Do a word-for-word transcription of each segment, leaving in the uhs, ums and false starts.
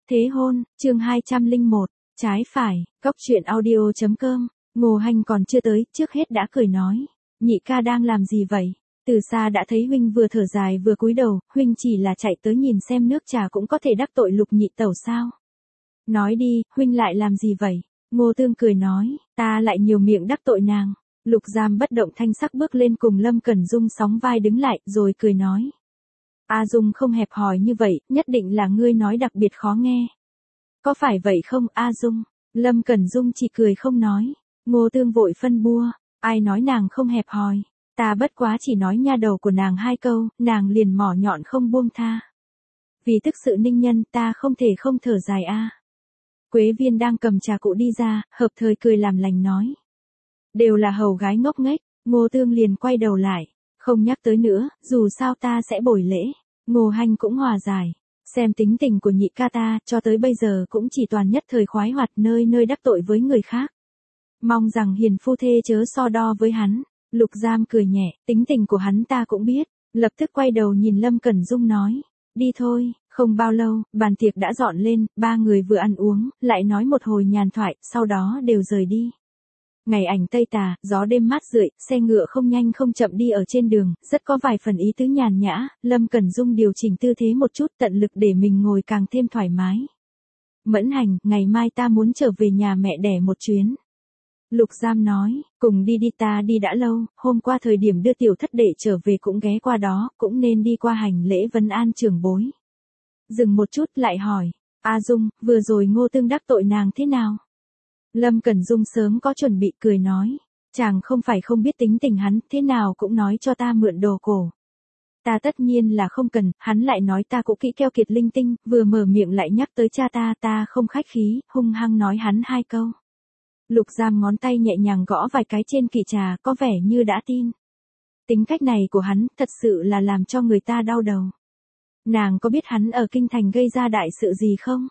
Thế hôn, chương hai trăm lẻ một, trái phải, Cóc truyện audio chấm com, Ngô Hanh còn chưa tới, trước hết đã cười nói. Nhị ca đang làm gì vậy? Từ xa đã thấy huynh vừa thở dài vừa cúi đầu, huynh chỉ là chạy tới nhìn xem nước trà cũng có thể đắc tội Lục nhị tẩu sao? Nói đi, huynh lại làm gì vậy? Ngô Tương cười nói, ta lại nhiều miệng đắc tội nàng. Lục Giam bất động thanh sắc bước lên cùng Lâm Cẩn Dung sóng vai đứng lại, rồi cười nói. A Dung không hẹp hòi như vậy, nhất định là ngươi nói đặc biệt khó nghe. Có phải vậy không, A Dung? Lâm Cẩn Dung chỉ cười không nói. Ngô Tương vội phân bua, ai nói nàng không hẹp hòi, ta bất quá chỉ nói nha đầu của nàng hai câu, nàng liền mỏ nhọn không buông tha. Vì tức sự ninh nhân, ta không thể không thở dài a. Quế Viên đang cầm trà cụ đi ra, hợp thời cười làm lành nói. Đều là hầu gái ngốc nghếch. Ngô Tương liền quay đầu lại, không nhắc tới nữa, dù sao ta sẽ bồi lễ. Ngô Hanh cũng hòa giải, xem tính tình của nhị ca ta, cho tới bây giờ cũng chỉ toàn nhất thời khoái hoạt nơi nơi đắc tội với người khác. Mong rằng hiền phu thê chớ so đo với hắn. Lục Giam cười nhẹ, tính tình của hắn ta cũng biết, lập tức quay đầu nhìn Lâm Cẩn Dung nói. Đi thôi, không bao lâu, bàn tiệc đã dọn lên, ba người vừa ăn uống, lại nói một hồi nhàn thoại, sau đó đều rời đi. Ngày ảnh tây tà, gió đêm mát rượi, xe ngựa không nhanh không chậm đi ở trên đường, rất có vài phần ý tứ nhàn nhã, Lâm Cẩn Dung điều chỉnh tư thế một chút tận lực để mình ngồi càng thêm thoải mái. Mẫn Hành, ngày mai ta muốn trở về nhà mẹ đẻ một chuyến. Lục Giam nói, cùng đi đi ta đi đã lâu, hôm qua thời điểm đưa tiểu thất đệ trở về cũng ghé qua đó, cũng nên đi qua hành lễ vấn an trưởng bối. Dừng một chút lại hỏi, A Dung, vừa rồi Ngô Tương đắc tội nàng thế nào? Lâm Cẩn Dung sớm có chuẩn bị cười nói, chàng không phải không biết tính tình hắn, thế nào cũng nói cho ta mượn đồ cổ. Ta tất nhiên là không cần, hắn lại nói ta cũng kỹ keo kiệt linh tinh, vừa mở miệng lại nhắc tới cha ta, ta không khách khí, hung hăng nói hắn hai câu. Lục Giam ngón tay nhẹ nhàng gõ vài cái trên kỷ trà, có vẻ như đã tin. Tính cách này của hắn, thật sự là làm cho người ta đau đầu. Nàng có biết hắn ở kinh thành gây ra đại sự gì không?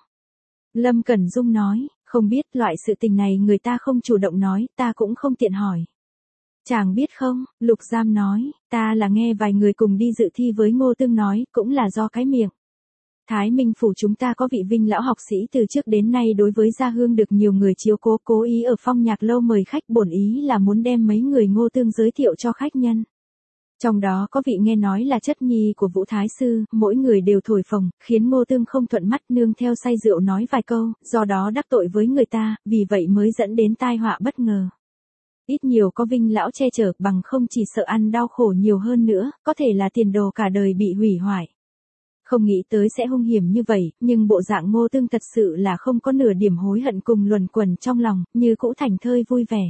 Lâm Cẩn Dung nói, không biết, loại sự tình này người ta không chủ động nói, ta cũng không tiện hỏi. Chàng biết không? Lục Giam nói, ta là nghe vài người cùng đi dự thi với Ngô Tương nói, cũng là do cái miệng. Thái Minh phủ chúng ta có vị Vinh lão học sĩ từ trước đến nay đối với gia hương được nhiều người chiếu cố, cố ý ở Phong Nhạc lâu mời khách, bổn ý là muốn đem mấy người Ngô Tương giới thiệu cho khách nhân. Trong đó có vị nghe nói là chất nhi của Vũ Thái Sư, mỗi người đều thổi phồng, khiến Ngô Tương không thuận mắt, nương theo say rượu nói vài câu, do đó đắc tội với người ta, vì vậy mới dẫn đến tai họa bất ngờ. Ít nhiều có Vinh lão che chở, bằng không chỉ sợ ăn đau khổ nhiều hơn nữa, có thể là tiền đồ cả đời bị hủy hoại. Không nghĩ tới sẽ hung hiểm như vậy, nhưng bộ dạng Ngô Tương thật sự là không có nửa điểm hối hận cùng luẩn quẩn trong lòng, như cũ thảnh thơi vui vẻ.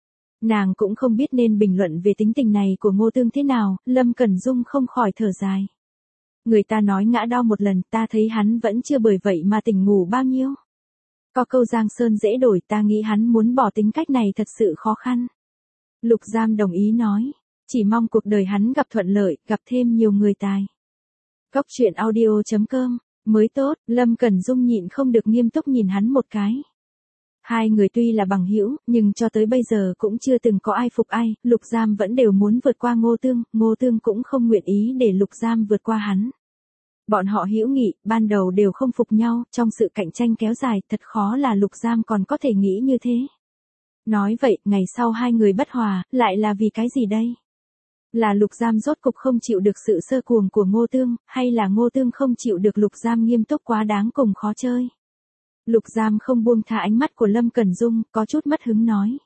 Nàng cũng không biết nên bình luận về tính tình này của Ngô Tương thế nào, Lâm Cẩn Dung không khỏi thở dài. Người ta nói ngã đau một lần, ta thấy hắn vẫn chưa bởi vậy mà tỉnh ngủ bao nhiêu. Có câu Giang Sơn dễ đổi, ta nghĩ hắn muốn bỏ tính cách này thật sự khó khăn. Lục Giam đồng ý nói, chỉ mong cuộc đời hắn gặp thuận lợi, gặp thêm nhiều người tài. Cóc truyện audio chấm com, mới tốt, Lâm Cẩn Dung nhịn không được nghiêm túc nhìn hắn một cái. Hai người tuy là bằng hữu, nhưng cho tới bây giờ cũng chưa từng có ai phục ai, Lục Giam vẫn đều muốn vượt qua Ngô Tương, Ngô Tương cũng không nguyện ý để Lục Giam vượt qua hắn. Bọn họ hữu nghị, ban đầu đều không phục nhau, trong sự cạnh tranh kéo dài, thật khó là Lục Giam còn có thể nghĩ như thế. Nói vậy, ngày sau hai người bất hòa, lại là vì cái gì đây? Là Lục Giam rốt cục không chịu được sự sơ cuồng của Ngô Tương, hay là Ngô Tương không chịu được Lục Giam nghiêm túc quá đáng cùng khó chơi? Lục Giam không buông tha ánh mắt của Lâm Cẩn Dung, có chút mất hứng nói.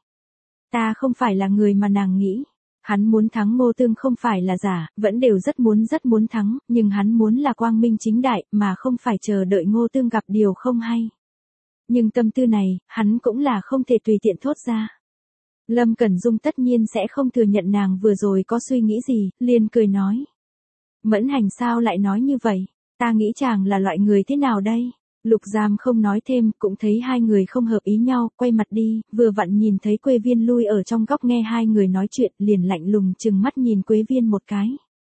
Ta không phải là người mà nàng nghĩ. Hắn muốn thắng Ngô Tương không phải là giả, vẫn đều rất muốn rất muốn thắng, nhưng hắn muốn là quang minh chính đại, mà không phải chờ đợi Ngô Tương gặp điều không hay. Nhưng tâm tư này, hắn cũng là không thể tùy tiện thốt ra. Lâm Cẩn Dung tất nhiên sẽ không thừa nhận nàng vừa rồi có suy nghĩ gì, liền cười nói. Mẫn Hành sao lại nói như vậy, ta nghĩ chàng là loại người thế nào đây? Lục Giam không nói thêm, cũng thấy hai người không hợp ý nhau, quay mặt đi, vừa vặn nhìn thấy Quế Viên lui ở trong góc nghe hai người nói chuyện, liền lạnh lùng chừng mắt nhìn Quế Viên một cái.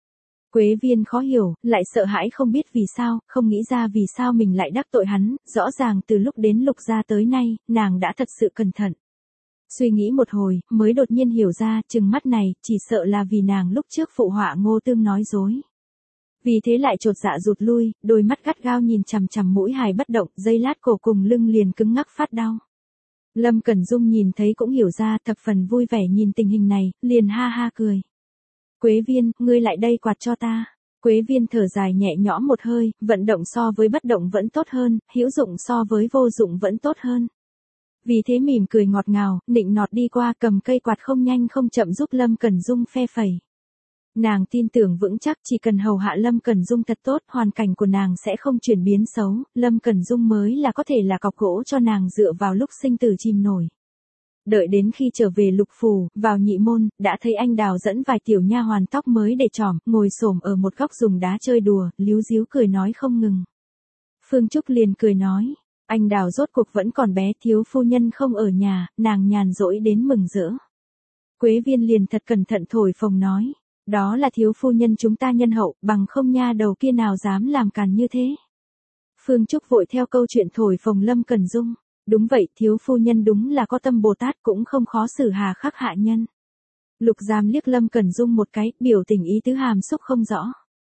Quế Viên khó hiểu, lại sợ hãi không biết vì sao, không nghĩ ra vì sao mình lại đắc tội hắn, rõ ràng từ lúc đến Lục gia tới nay, nàng đã thật sự cẩn thận. Suy nghĩ một hồi, mới đột nhiên hiểu ra, chừng mắt này, chỉ sợ là vì nàng lúc trước phụ họa Ngô Tương nói dối. Vì thế lại chột dạ rụt lui, đôi mắt gắt gao nhìn chằm chằm mũi hài bất động, giây lát cổ cùng lưng liền cứng ngắc phát đau. Lâm Cẩn Dung nhìn thấy cũng hiểu ra, thập phần vui vẻ nhìn tình hình này, liền ha ha cười. Quế Viên, ngươi lại đây quạt cho ta. Quế Viên thở dài nhẹ nhõm một hơi, vận động so với bất động vẫn tốt hơn, hữu dụng so với vô dụng vẫn tốt hơn. Vì thế mỉm cười ngọt ngào, nịnh nọt đi qua cầm cây quạt không nhanh không chậm giúp Lâm Cẩn Dung phe phẩy. Nàng tin tưởng vững chắc chỉ cần hầu hạ Lâm Cẩn Dung thật tốt, hoàn cảnh của nàng sẽ không chuyển biến xấu, Lâm Cẩn Dung mới là có thể là cọc gỗ cho nàng dựa vào lúc sinh tử chìm nổi. Đợi đến khi trở về Lục Phủ, vào nhị môn, đã thấy anh Đào dẫn vài tiểu nha hoàn tóc mới để trỏm, ngồi xổm ở một góc dùng đá chơi đùa, líu díu cười nói không ngừng. Phương Trúc liền cười nói, anh Đào rốt cuộc vẫn còn bé, thiếu phu nhân không ở nhà, nàng nhàn rỗi đến mừng rỡ. Quế Viên liền thật cẩn thận thổi phồng nói, đó là thiếu phu nhân chúng ta nhân hậu, bằng không nha đầu kia nào dám làm càn như thế. Phương Trúc vội theo câu chuyện thổi phồng Lâm Cẩn Dung. Đúng vậy, thiếu phu nhân đúng là có tâm Bồ Tát, cũng không khó xử hà khắc hạ nhân. Lục Giam liếc Lâm Cẩn Dung một cái, biểu tình ý tứ hàm xúc không rõ.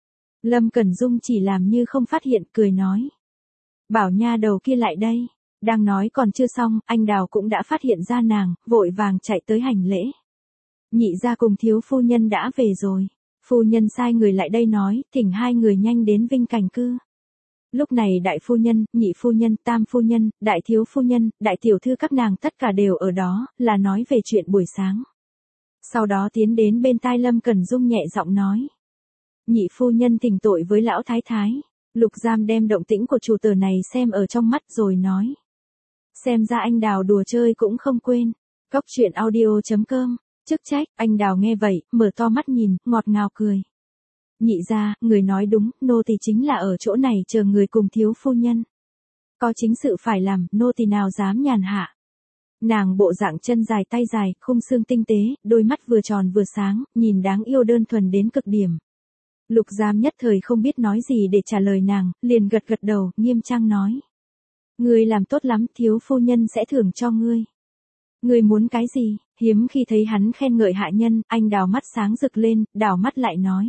Lâm Cẩn Dung chỉ làm như không phát hiện, cười nói. Bảo nha đầu kia lại đây. Đang nói còn chưa xong, anh Đào cũng đã phát hiện ra nàng, vội vàng chạy tới hành lễ. Nhị gia cùng thiếu phu nhân đã về rồi. Phu nhân sai người lại đây nói, thỉnh hai người nhanh đến Vinh Cảnh Cư. Lúc này đại phu nhân, nhị phu nhân, tam phu nhân, đại thiếu phu nhân, đại tiểu thư các nàng tất cả đều ở đó, là nói về chuyện buổi sáng. Sau đó tiến đến bên tai Lâm Cẩn Dung nhẹ giọng nói. Nhị phu nhân thỉnh tội với lão thái thái. Lục Giam đem động tĩnh của chủ tớ này xem ở trong mắt rồi nói. Xem ra anh Đào đùa chơi cũng không quên. Cóc truyện audio chấm com, chức trách, anh Đào nghe vậy, mở to mắt nhìn, ngọt ngào cười. Nhị gia, người nói đúng, nô tỳ chính là ở chỗ này chờ người cùng thiếu phu nhân. Có chính sự phải làm, nô tỳ nào dám nhàn hạ. Nàng bộ dạng chân dài tay dài, khung xương tinh tế, đôi mắt vừa tròn vừa sáng, nhìn đáng yêu đơn thuần đến cực điểm. Lục Giam nhất thời không biết nói gì để trả lời nàng, liền gật gật đầu, nghiêm trang nói. Ngươi làm tốt lắm, thiếu phu nhân sẽ thưởng cho ngươi. Ngươi muốn cái gì? Hiếm khi thấy hắn khen ngợi hạ nhân, anh Đào mắt sáng rực lên, đảo mắt lại nói.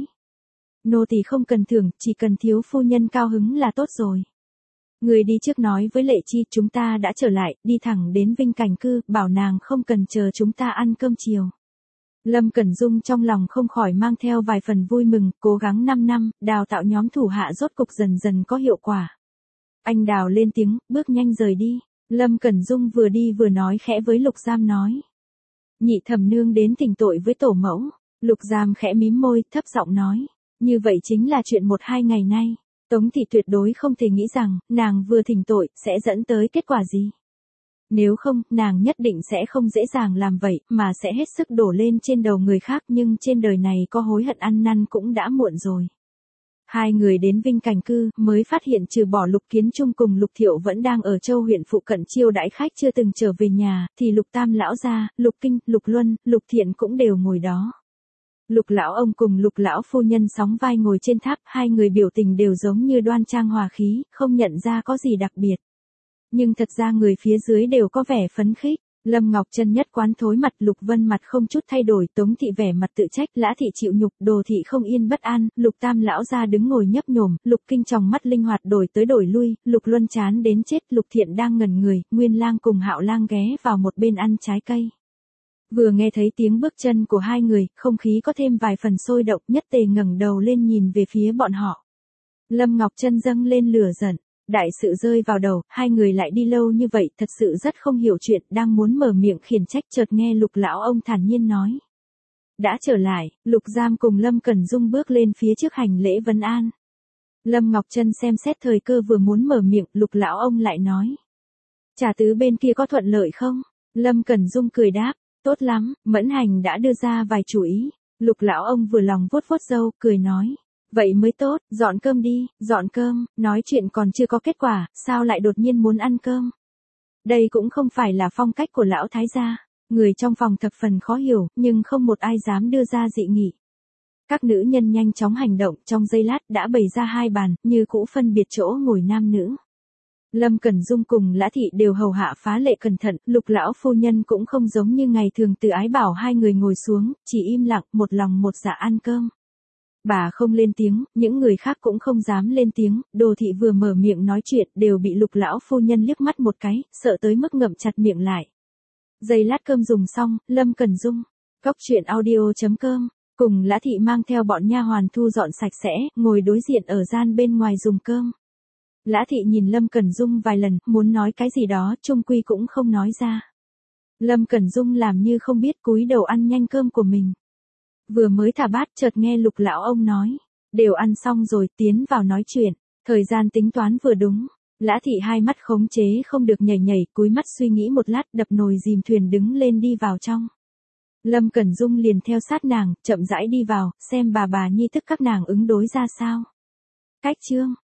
Nô tỳ không cần thưởng, chỉ cần thiếu phu nhân cao hứng là tốt rồi. Người đi trước nói với Lệ Chi, chúng ta đã trở lại, đi thẳng đến Vinh Cảnh Cư, bảo nàng không cần chờ chúng ta ăn cơm chiều. Lâm Cẩn Dung trong lòng không khỏi mang theo vài phần vui mừng, cố gắng năm năm, đào tạo nhóm thủ hạ rốt cục dần dần có hiệu quả. Anh Đào lên tiếng, bước nhanh rời đi. Lâm Cẩn Dung vừa đi vừa nói khẽ với Lục Giam nói. Nhị thẩm nương đến thỉnh tội với tổ mẫu. Lục Giam khẽ mím môi, thấp giọng nói. Như vậy chính là chuyện một hai ngày nay. Tống thị tuyệt đối không thể nghĩ rằng, nàng vừa thỉnh tội, sẽ dẫn tới kết quả gì. Nếu không, nàng nhất định sẽ không dễ dàng làm vậy, mà sẽ hết sức đổ lên trên đầu người khác, nhưng trên đời này có hối hận ăn năn cũng đã muộn rồi. Hai người đến Vinh Cảnh Cư, mới phát hiện trừ bỏ Lục Kiến Trung cùng Lục Thiệu vẫn đang ở Châu huyện phụ cận chiêu đãi khách chưa từng trở về nhà, thì Lục Tam lão gia, Lục Kinh, Lục Luân, Lục Thiện cũng đều ngồi đó. Lục lão ông cùng Lục lão phu nhân sóng vai ngồi trên tháp, hai người biểu tình đều giống như đoan trang hòa khí, không nhận ra có gì đặc biệt. Nhưng thật ra người phía dưới đều có vẻ phấn khích. Lâm Ngọc Trân nhất quán thối mặt, Lục Vân mặt không chút thay đổi, Tống thị vẻ mặt tự trách, Lã thị chịu nhục, Đồ thị không yên bất an, Lục Tam lão gia đứng ngồi nhấp nhổm, Lục Kinh tròng mắt linh hoạt đổi tới đổi lui, Lục Luân chán đến chết, Lục Thiện đang ngẩn người, Nguyên Lang cùng Hạo Lang ghé vào một bên ăn trái cây. Vừa nghe thấy tiếng bước chân của hai người, không khí có thêm vài phần sôi động, nhất tề ngẩng đầu lên nhìn về phía bọn họ. Lâm Ngọc Trân dâng lên lửa giận. Đại sự rơi vào đầu, hai người lại đi lâu như vậy, thật sự rất không hiểu chuyện, đang muốn mở miệng khiển trách chợt nghe Lục lão ông thản nhiên nói. Đã trở lại, Lục Giam cùng Lâm Cẩn Dung bước lên phía trước hành lễ vấn an. Lâm Ngọc Trân xem xét thời cơ vừa muốn mở miệng, Lục lão ông lại nói. Trà tứ bên kia có thuận lợi không? Lâm Cẩn Dung cười đáp, tốt lắm, Mẫn Hành đã đưa ra vài chủ ý. Lục lão ông vừa lòng vuốt vuốt râu, cười nói. Vậy mới tốt, dọn cơm đi, dọn cơm, nói chuyện còn chưa có kết quả, sao lại đột nhiên muốn ăn cơm? Đây cũng không phải là phong cách của lão thái gia. Người trong phòng thập phần khó hiểu, nhưng không một ai dám đưa ra dị nghị. Các nữ nhân nhanh chóng hành động, trong giây lát đã bày ra hai bàn, như cũ phân biệt chỗ ngồi nam nữ. Lâm Cẩn Dung cùng Lã thị đều hầu hạ phá lệ cẩn thận, Lục lão phu nhân cũng không giống như ngày thường từ ái bảo hai người ngồi xuống, chỉ im lặng, một lòng một dạ ăn cơm. Bà không lên tiếng, những người khác cũng không dám lên tiếng, Đồ Thị vừa mở miệng nói chuyện đều bị Lục lão phu nhân liếc mắt một cái, sợ tới mức ngậm chặt miệng lại. Giây lát cơm dùng xong, Lâm Cẩn Dung, cốc truyện audio chấm com, cùng Lã Thị mang theo bọn nha hoàn thu dọn sạch sẽ, ngồi đối diện ở gian bên ngoài dùng cơm. Lã Thị nhìn Lâm Cẩn Dung vài lần, muốn nói cái gì đó, chung quy cũng không nói ra. Lâm Cẩn Dung làm như không biết, cúi đầu ăn nhanh cơm của mình. Vừa mới thả bát chợt nghe Lục lão ông nói, đều ăn xong rồi, tiến vào nói chuyện, thời gian tính toán vừa đúng. Lã Thị hai mắt khống chế không được nhảy nhảy, cúi mắt suy nghĩ một lát, đập nồi dìm thuyền đứng lên đi vào trong. Lâm Cẩn Dung liền theo sát nàng, chậm rãi đi vào, xem bà bà nhi thức các nàng ứng đối ra sao. Cách chương